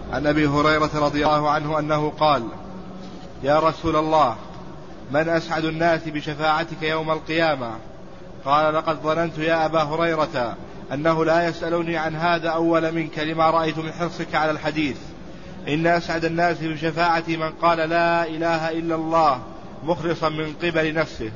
عن أبي هريرة رضي الله عنه أنه قال: يا رسول الله، من أسعد الناس بشفاعتك يوم القيامة؟ قال: لقد ظننت يا أبا هريرة أنه لا يسألني عن هذا أول منك، لما رأيت من حرصك على الحديث. إن أسعد الناس بشفاعتي من قال لا إله إلا الله مخلصا من قبل نفسه.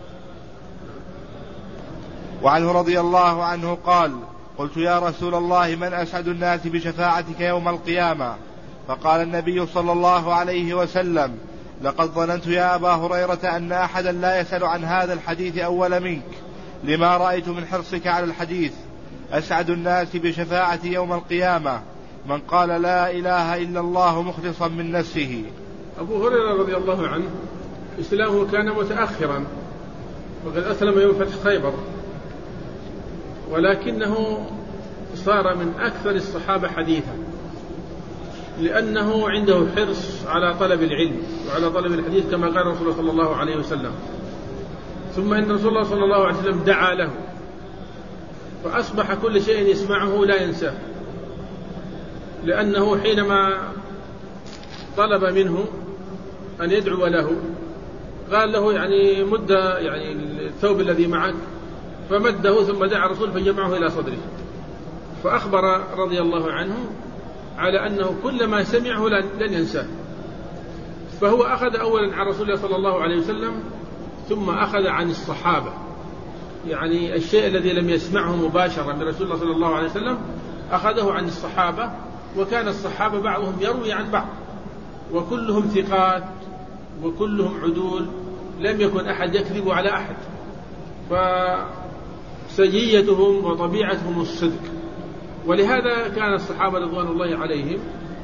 وعنه رضي الله عنه قال: قلت يا رسول الله، من أسعد الناس بشفاعتك يوم القيامة؟ فقال النبي صلى الله عليه وسلم: لقد ظننت يا أبا هريرة أن أحدا لا يسأل عن هذا الحديث أول منك، لما رأيت من حرصك على الحديث. أسعد الناس بشفاعتي يوم القيامة من قال لا إله إلا الله مخلصا من نفسه. أبو هريرة رضي الله عنه إسلامه كان متأخرا، وقد أسلم يوم فتح خيبر، ولكنه صار من أكثر الصحابة حديثا، لأنه عنده حرص على طلب العلم وعلى طلب الحديث، كما قال رسول الله صلى الله عليه وسلم. ثم إن رسول الله صلى الله عليه وسلم دعا له، فأصبح كل شيء يسمعه لا ينساه، لأنه حينما طلب منه أن يدعو له قال له يعني مد يعني الثوب الذي معك، فمده ثم دعا الرسول فجمعه إلى صدره، فأخبر رضي الله عنه على أنه كل ما سمعه لن ينساه. فهو أخذ أولا عن رسول الله صلى الله عليه وسلم، ثم أخذ عن الصحابة، يعني الشيء الذي لم يسمعه مباشرة من رسول الله صلى الله عليه وسلم أخذه عن الصحابة. وكان الصحابة بعضهم يروي عن بعض، وكلهم ثقات وكلهم عدول، لم يكن أحد يكذب على أحد، فسجيتهم وطبيعتهم الصدق. ولهذا كان الصحابة رضوان الله عليهم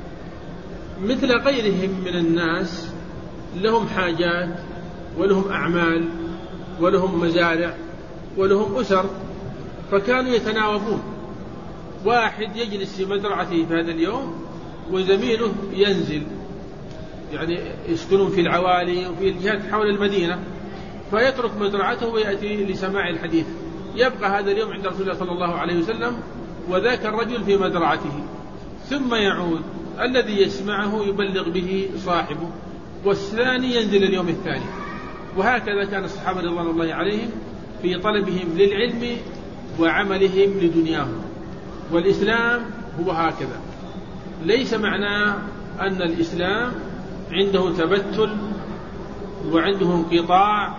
مثل غيرهم من الناس، لهم حاجات ولهم أعمال ولهم مزارع ولهم أسر، فكانوا يتناوبون. واحد يجلس في مزرعته في هذا اليوم وزميله ينزل، يعني يسكنون في العوالي وفي الجهات حول المدينة، فيترك مزرعته ويأتي لسماع الحديث. يبقى هذا اليوم عند رسول الله صلى الله عليه وسلم، وذاك الرجل في مزرعته، ثم يعود الذي يسمعه يبلغ به صاحبه، والثاني ينزل اليوم الثاني. وهكذا كان الصحابة رضوان الله عليهم في طلبهم للعلم وعملهم لدنياهم. والإسلام هو هكذا، ليس معناه أن الإسلام عنده تبتل وعنده انقطاع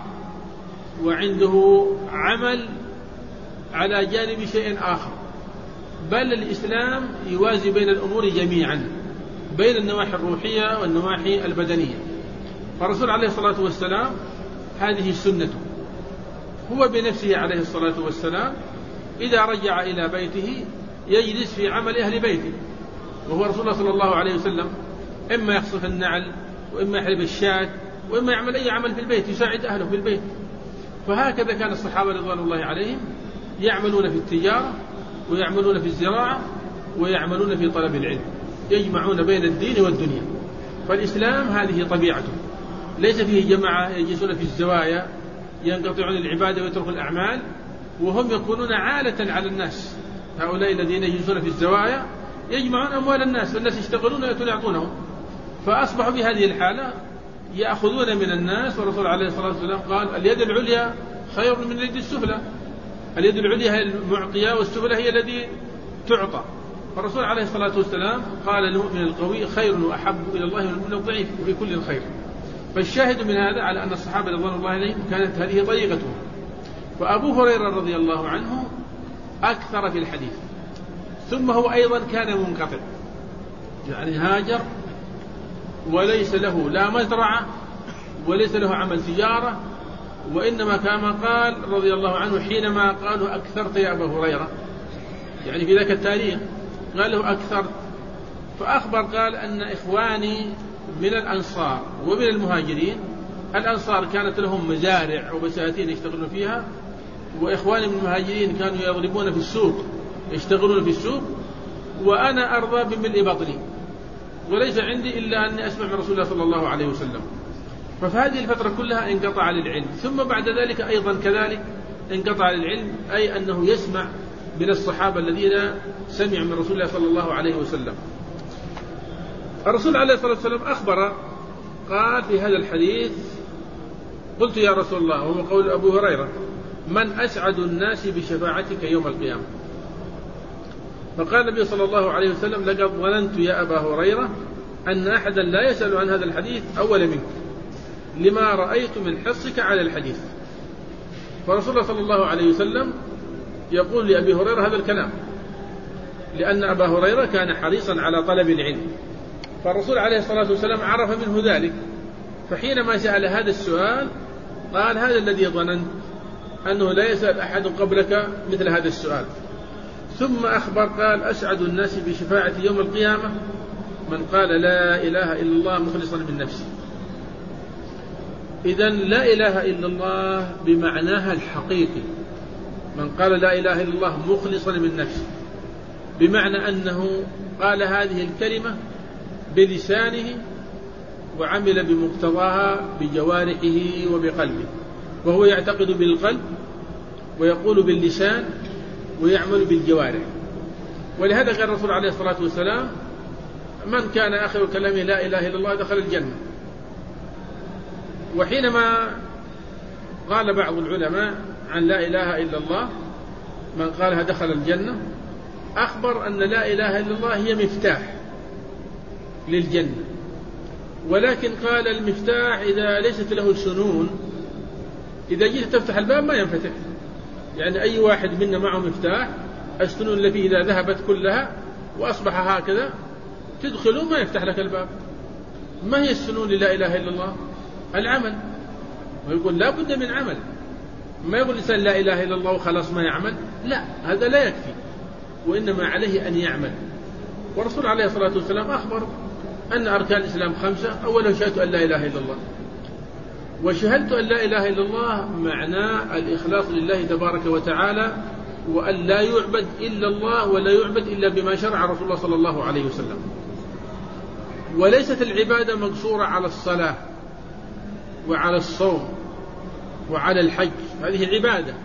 وعنده عمل على جانب شيء آخر، بل الإسلام يوازي بين الأمور جميعا، بين النواحي الروحية والنواحي البدنية. فالرسول عليه الصلاة والسلام هذه سنته، هو بنفسه عليه الصلاة والسلام إذا رجع إلى بيته يجلس في عمل أهل بيته، وهو رسول الله صلى الله عليه وسلم إما يخصف النعل، وإما يحلب الشاة، وإما يعمل أي عمل في البيت يساعد أهله في البيت. فهكذا كان الصحابة رضوان الله عليهم يعملون في التجارة ويعملون في الزراعة ويعملون في طلب العلم، يجمعون بين الدين والدنيا. فالإسلام هذه طبيعته، ليس فيه جماعة يجلسون في الزوايا ينقطعون العبادة ويتركوا الأعمال، وهم يكونون عالة على الناس. هؤلاء الذين يجلسون في الزوايا يجمعون أموال الناس، والناس يشتغلون ويعطونهم، فأصبحوا بهذه الحالة يأخذون من الناس. والرسول عليه الصلاة والسلام قال: اليد العليا خير من اليد السفلى، اليد العليا هي المعطية والسفلى هي التي تعطى. فالرسول عليه الصلاة والسلام قال: المؤمن القوي خير وأحب إلى الله من المؤمن الضعيف، وفي كل خير. فالشاهد من هذا على أن الصحابة رضوان الله عليهم كانت هذه طريقتهم. فأبو هريرة رضي الله عنه أكثر في الحديث، ثم هو أيضا كان منقطع، يعني هاجر وليس له لا مزرعة وليس له عمل تجارة، وإنما كما قال رضي الله عنه حينما قالوا: أكثرت يا أبا هريرة، يعني في ذاك التاريخ قال له: أكثرت. فأخبر قال: أن إخواني من الأنصار ومن المهاجرين، الأنصار كانت لهم مزارع وبساتين يشتغلون فيها، وإخواني من المهاجرين كانوا يضربون في السوق يشتغلون في السوق، وأنا أرضى بملء بطني، وليس عندي إلا أني أسمع من رسول الله صلى الله عليه وسلم. ففي هذه الفترة كلها انقطع للعلم، ثم بعد ذلك أيضا كذلك انقطع للعلم، أي أنه يسمع من الصحابة الذين سمعوا من رسول الله صلى الله عليه وسلم. الرسول عليه الصلاة والسلام أخبر قال في هذا الحديث: قلت يا رسول الله، وهو قول أبو هريرة: من أسعد الناس بشفاعتك يوم القيامة؟ فقال النبي صلى الله عليه وسلم: لقد ظننت يا أبا هريرة أن أحدا لا يسأل عن هذا الحديث أول منك، لما رأيت من حرصك على الحديث. فرسول الله صلى الله عليه وسلم يقول لأبي هريرة هذا الكلام، لأن أبا هريرة كان حريصا على طلب العلم، فالرسول عليه الصلاة والسلام عرف منه ذلك، فحينما سأل هذا السؤال قال: هذا الذي ظننت، أنه لا يسأل أحد قبلك مثل هذا السؤال. ثم أخبر قال: أسعد الناس بشفاعة يوم القيامة من قال لا إله إلا الله مخلصا من نفسه. إذن لا إله إلا الله بمعناها الحقيقي، من قال لا إله إلا الله مخلصا من نفسه، بمعنى أنه قال هذه الكلمة بلسانه وعمل بمقتضاها بجوارحه وبقلبه، وهو يعتقد بالقلب ويقول باللسان ويعمل بالجوارح. ولهذا قال الرسول عليه الصلاة والسلام: من كان آخر كلامه لا إله إلا الله دخل الجنة. وحينما قال بعض العلماء عن لا إله إلا الله من قالها دخل الجنة، أخبر أن لا إله إلا الله هي مفتاح للجنة، ولكن قال المفتاح إذا ليست له سنون، إذا جيت تفتح الباب ما ينفتح، يعني أي واحد منا معه مفتاح، السنون التي إذا ذهبت كلها وأصبح هكذا تدخله ما يفتح لك الباب. ما هي السنون للا إله إلا الله؟ العمل، ويقول لا بد من عمل. ما يقول الإنسان لا إله إلا الله وخلاص ما يعمل، لا، هذا لا يكفي، وإنما عليه أن يعمل. والرسول عليه الصلاة والسلام أخبر أن أركان الإسلام 5: أولا شهادة أن لا إله إلا الله، وشهادة أن لا إله إلا الله معناه الإخلاص لله تبارك وتعالى، وأن لا يعبد إلا الله ولا يعبد إلا بما شرع رسول الله صلى الله عليه وسلم. وليست العبادة مقصورة على الصلاة وعلى الصوم وعلى الحج، هذه عبادة،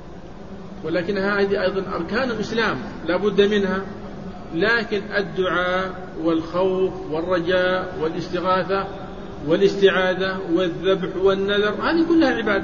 ولكنها هذه أيضا أركان الإسلام لا بد منها. لكن الدعاء والخوف والرجاء والاستغاثة والاستعاذة والذبح والنذر هذه كلها عبادة.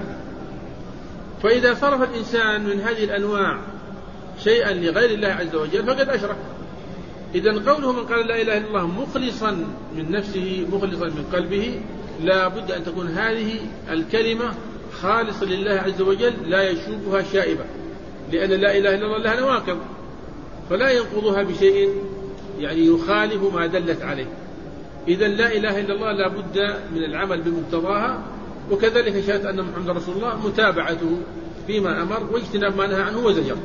فإذا صرف الإنسان من هذه الأنواع شيئا لغير الله عز وجل فقد أشرك. إذن قوله من قال لا إله إلا الله مخلصا من نفسه مخلصا من قلبه، لا بد أن تكون هذه الكلمة خالصة لله عز وجل لا يشوبها شائبة، لأن لا إله إلا الله لها نواقض فلا ينقضها بشيء يعني يخالف ما دلت عليه. إذن لا إله إلا الله لا بد من العمل بمقتضاها، وكذلك شهادة أن محمد رسول الله متابعته فيما أمر واجتناب ما نهى عنه وزجر.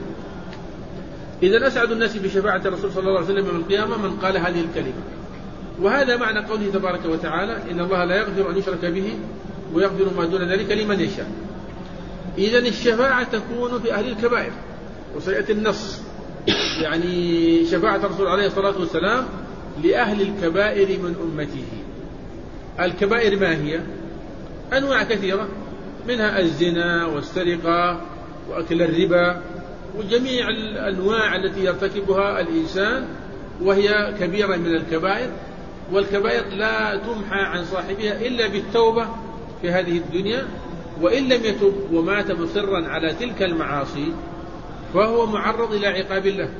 إذن أسعد الناس بشفاعة الرسول صلى الله عليه وسلم يوم القيامة من قال هذه الكلمة. وهذا معنى قوله تبارك وتعالى: إن الله لا يغفر أن يشرك به ويغفر ما دون ذلك لمن يشاء. إذن الشفاعة تكون في أهل الكبائر، وسيأتي النص يعني شفاعة الرسول عليه الصلاة والسلام لأهل الكبائر من أمته. الكبائر ما هي؟ أنواع كثيرة، منها الزنا والسرقة وأكل الربا وجميع الأنواع التي يرتكبها الإنسان وهي كبيرة من الكبائر. والكبائر لا تمحى عن صاحبها إلا بالتوبة في هذه الدنيا، وإن لم يتب ومات مصرا على تلك المعاصي فهو معرض إلى عقاب الله.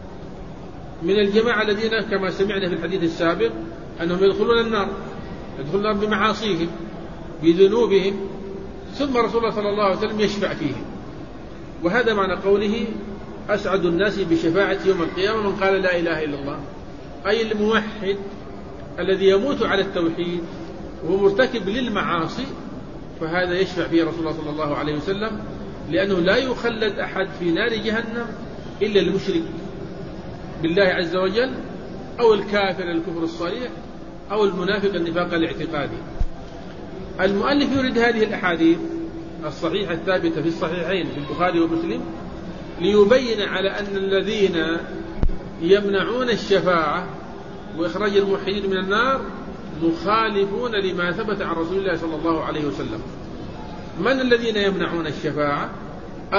من الجماعة الذين كما سمعنا في الحديث السابق أنهم يدخلون النار بمعاصيهم بذنوبهم، ثم رسول الله صلى الله عليه وسلم يشفع فيهم. وهذا معنى قوله أسعد الناس بشفاعة يوم القيامة من قال لا إله إلا الله، أي الموحد الذي يموت على التوحيد وهو مرتكب للمعاصي، فهذا يشفع فيه رسول الله صلى الله عليه وسلم، لأنه لا يخلد أحد في نار جهنم إلا المشرك بالله عز وجل، أو الكافر الكفر الصريح، أو المنافق النفاق الاعتقادي. المؤلف يريد هذه الأحاديث الصحيحة الثابتة في الصحيحين في البخاري ومسلم ليبين على أن الذين يمنعون الشفاعة وإخراج الموحدين من النار مخالفون لما ثبت عن رسول الله صلى الله عليه وسلم. من الذين يمنعون الشفاعة؟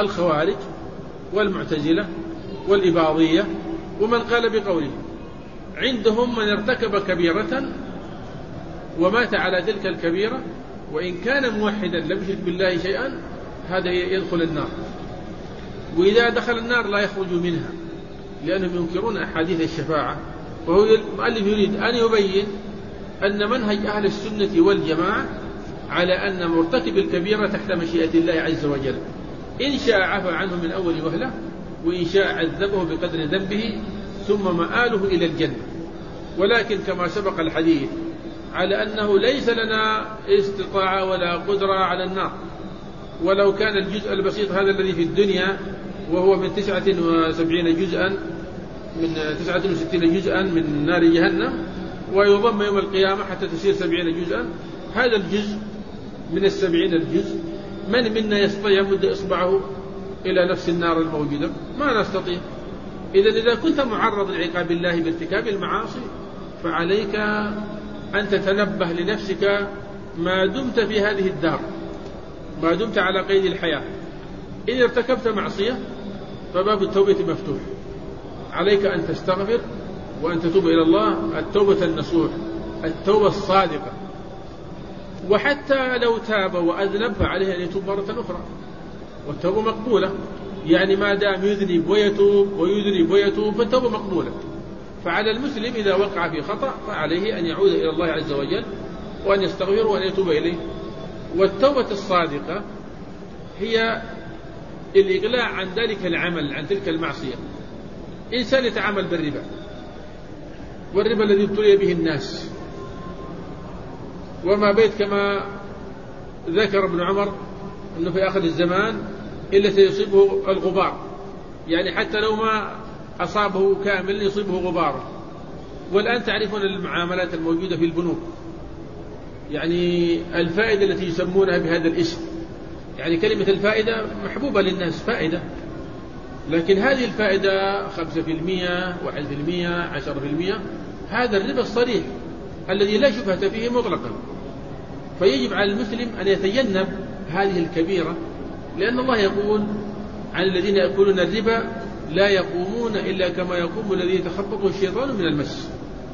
الخوارج والمعتزلة والإباضية ومن قال بقوله. عندهم من ارتكب كبيرة ومات على تلك الكبيرة وإن كان موحدا لم يشرك بالله شيئا هذا يدخل النار، وإذا دخل النار لا يخرج منها لأنهم ينكرون أحاديث الشفاعة. وهو المؤلف يريد أن يبين أن منهج أهل السنة والجماعة على أن مرتكب الكبيرة تحت مشيئة الله عز وجل، إن شاء عفى عنه من أول وهلة وإن شاء عذبه بقدر ذنبه ثم مآله إلى الجنة. ولكن كما سبق الحديث على أنه ليس لنا استطاعة ولا قدرة على النار، ولو كان الجزء البسيط هذا الذي في الدنيا وهو من 69 جزءا من نار جهنم ويضم يوم القيامة حتى تصير 70 جزءا، هذا الجزء من 70 الجزء من منا يستطيع يمد إصبعه إلى نفس النار الموجودة؟ ما نستطيع. إذا كنت معرض لعقاب الله بارتكاب المعاصي فعليك أن تتنبه لنفسك ما دمت في هذه الدار، ما دمت على قيد الحياة. إن ارتكبت معصية فباب التوبة مفتوح، عليك أن تستغفر وأن تتوب إلى الله التوبة النصوح، التوبة الصادقة. وحتى لو تاب وأذنب فعليه أن يتوب مرة أخرى، والتوبة مقبولة. يعني ما دام يذنب ويتوب ويذنب ويتوب فالتوبة مقبولة. فعلى المسلم إذا وقع في خطأ فعليه أن يعود إلى الله عز وجل وأن يستغفر وأن يتوب إليه. والتوبة الصادقة هي الإقلاع عن ذلك العمل، عن تلك المعصية. إنسان يتعامل بالربا، والربا الذي ابتلي به الناس، وما بيت كما ذكر ابن عمر أنه في آخر الزمان إلا سيصيبه الغبار، يعني حتى لو ما أصابه كامل يصيبه غبار. والآن تعرفون المعاملات الموجودة في البنوك، يعني الفائدة التي يسمونها بهذا الاسم، يعني كلمة الفائدة محبوبة للناس، فائدة، لكن هذه الفائدة 5%، 1%، 10%، هذا الربا الصريح الذي لا شبهة فيه مطلقا. فيجب على المسلم أن يتجنب هذه الكبيرة، لأن الله يقول عن الذين يأكلون الربا لا يقومون إلا كما يقوم الذي يتخبطه الشيطان من المس.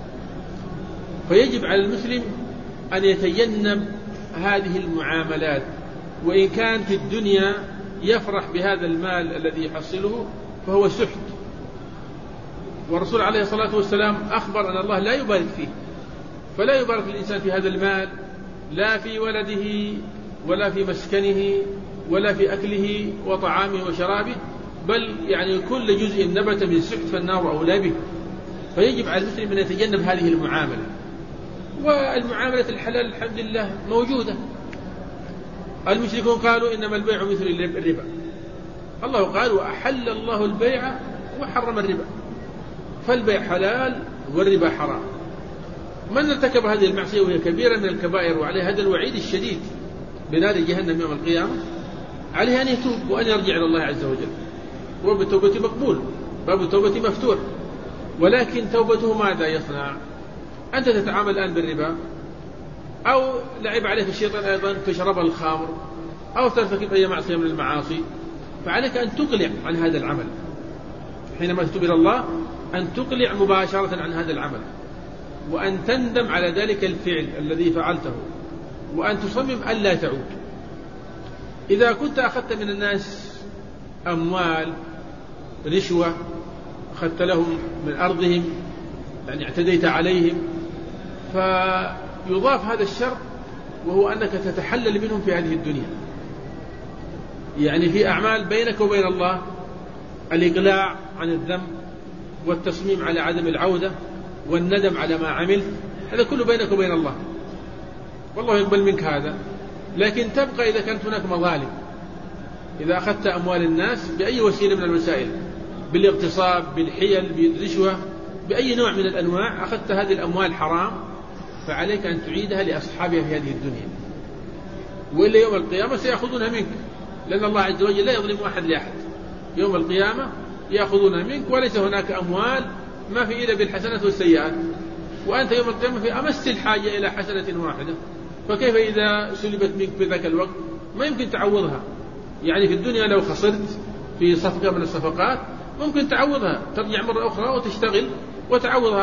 فيجب على المسلم أن يتجنب هذه المعاملات، وإن كان في الدنيا يفرح بهذا المال الذي يحصله فهو سحت. والرسول عليه الصلاة والسلام أخبر أن الله لا يبارك فيه، فلا يبارك الإنسان في هذا المال، لا في ولده ولا في مسكنه ولا في أكله وطعامه وشرابه، بل يعني كل جزء نبت من سحت فالنار أولى به. فيجب على المسلم أن يتجنب هذه المعاملة. والمعاملة الحلال الحمد لله موجودة. المشركون قالوا إنما البيع مثل الربا، الله قال وأحل الله البيع وحرم الربا، فالبيع حلال والربا حرام. من ارتكب هذه المعصية وهي كبيرة من الكبائر وعليه هذا الوعيد الشديد بنار جهنم يوم القيامة، عليه أن يتوب وأن يرجع إلى الله عز وجل، وبالتوبة مقبول، باب التوبة مفتوح. ولكن توبته ماذا يصنع؟ أنت تتعامل الآن بالربا، أو لعب عليك الشيطان أيضا تشرب الخمر، أو ترتكب أي معصية من المعاصي، فعليك أن تقلع عن هذا العمل. حينما تتوب إلى الله أن تقلع مباشرة عن هذا العمل، وأن تندم على ذلك الفعل الذي فعلته، وأن تصمم ألا تعود. إذا كنت أخذت من الناس أموال رشوة، أخذت لهم من أرضهم، يعني اعتديت عليهم، فيضاف هذا الشر وهو أنك تتحلل منهم في هذه الدنيا. يعني في أعمال بينك وبين الله، الإقلاع عن الذنب والتصميم على عدم العودة والندم على ما عملت، هذا كله بينك وبين الله، والله يقبل منك هذا. لكن تبقى إذا كانت هناك مظالم، إذا أخذت أموال الناس بأي وسيلة من الوسائل، بالاغتصاب، بالحيل، بالرشوة، بأي نوع من الأنواع، أخذت هذه الأموال حرام، فعليك أن تعيدها لأصحابها في هذه الدنيا، وإلا يوم القيامة سيأخذونها منك، لأن الله عز وجل لا يظلم أحد لأحد. يوم القيامة يأخذونها منك، وليس هناك أموال ما في إلا بالحسنات والسيئات، وأنت يوم القيامة في أمس الحاجة إلى حسنة واحدة، فكيف إذا سلبت منك في ذاك الوقت؟ ما يمكن تعوضها. يعني في الدنيا لو خسرت في صفقة من الصفقات ممكن تعوضها، ترجع مرة أخرى وتشتغل وتعوض هذا،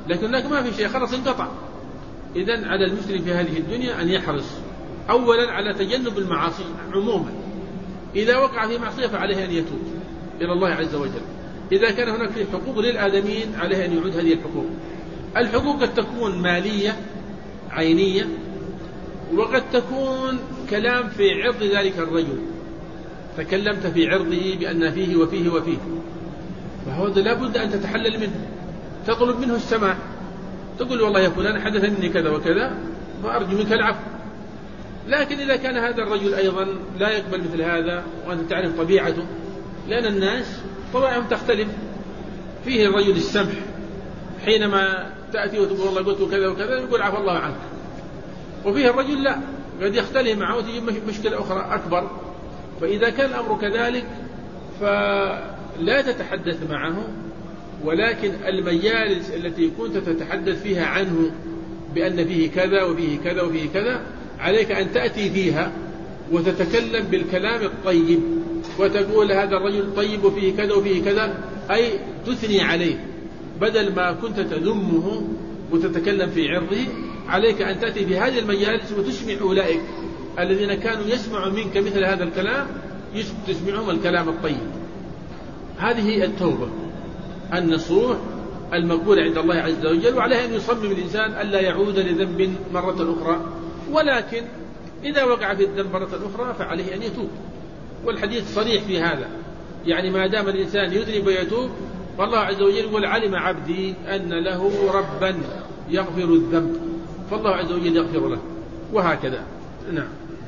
لكن هناك ما في شيء، خلاص انقطع. إذن على المسلم في هذه الدنيا أن يحرص أولا على تجنب المعاصي عموما، إذا وقع في معصية فعليه أن يتوب إلى الله عز وجل. إذا كان هناك في حقوق للآدمين عليه أن يعود هذه الحقوق. الحقوق قد تكون مالية عينية، وقد تكون كلام في عرض ذلك الرجل، تكلمت في عرضه بأن فيه وفيه وفيه، فهذا لابد أن تتحلل منه، تطلب منه السماح، تقول والله يا فلان حدث مني كذا وكذا فأرجو منك العفو. لكن إذا كان هذا الرجل أيضا لا يقبل مثل هذا، وأنت تعرف طبيعته، لأن الناس طبعهم تختلف، فيه الرجل السمح حينما تأتي وتقول والله قلت كذا وكذا يقول عفو الله عنك، وفيه الرجل لا، قد يختلف معه وتجيب مشكلة أخرى أكبر. فإذا كان الأمر كذلك فلا تتحدث معه، ولكن المجالس التي كنت تتحدث فيها عنه بأن فيه كذا وفيه كذا وفيه كذا عليك أن تأتي فيها وتتكلم بالكلام الطيب، وتقول هذا الرجل طيب وفيه كذا وفيه كذا، أي تثني عليه بدل ما كنت تذمه وتتكلم في عرضه. عليك أن تأتي في هذه المجالس وتسمع أولئك الذين كانوا يسمعوا منك مثل هذا الكلام، تسمعهم الكلام الطيب. هذه التوبة النصوح المقبولة عند الله عز وجل، وعليه أن يصمم الإنسان ألا يعود لذنب مرة أخرى. ولكن إذا وقع في الذنب مرة أخرى فعليه أن يتوب، والحديث صريح في هذا، يعني ما دام الإنسان يذنب ويتوب فالله عز وجل يقول علم عبدي أن له ربا يغفر الذنب، فالله عز وجل يغفر له، وهكذا. نعم.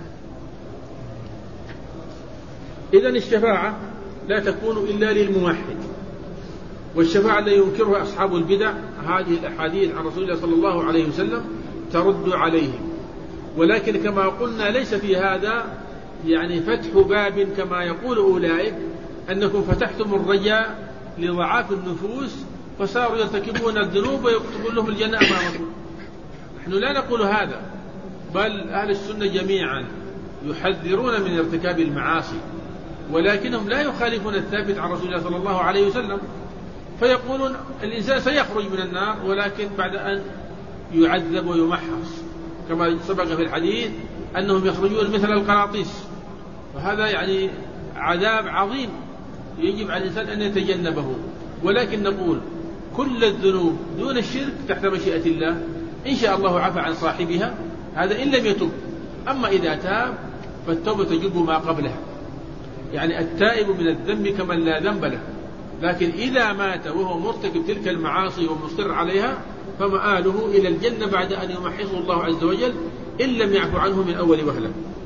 إذن الشفاعة لا تكون إلا للموحد، والشفاعة التي ينكرها أصحاب البدع هذه الأحاديث عن رسول الله صلى الله عليه وسلم ترد عليهم. ولكن كما قلنا ليس في هذا يعني فتح باب كما يقول أولئك أنكم فتحتم الرجاء لضعاف النفوس فصاروا يرتكبون الذنوب ويكتبون لهم الجنة أمامكم. نحن لا نقول هذا، بل أهل السنة جميعا يحذرون من ارتكاب المعاصي، ولكنهم لا يخالفون الثابت عن رسول الله صلى الله عليه وسلم، فيقولون الإنسان سيخرج من النار ولكن بعد أن يعذب ويمحص، كما سبق في الحديث أنهم يخرجون مثل القراطيس، وهذا يعني عذاب عظيم يجب على الإنسان أن يتجنبه. ولكن نقول كل الذنوب دون الشرك تحت مشيئة الله، إن شاء الله عفى عن صاحبها، هذا إن لم يتب. أما إذا تاب فالتوبة تجب ما قبلها، يعني التائب من الذنب كمن لا ذنب له. لكن إذا مات وهو مرتكب تلك المعاصي ومصر عليها فمآله إلى الجنة بعد أن يمحصه الله عز وجل إن لم يعفو عنه من أول وهلة.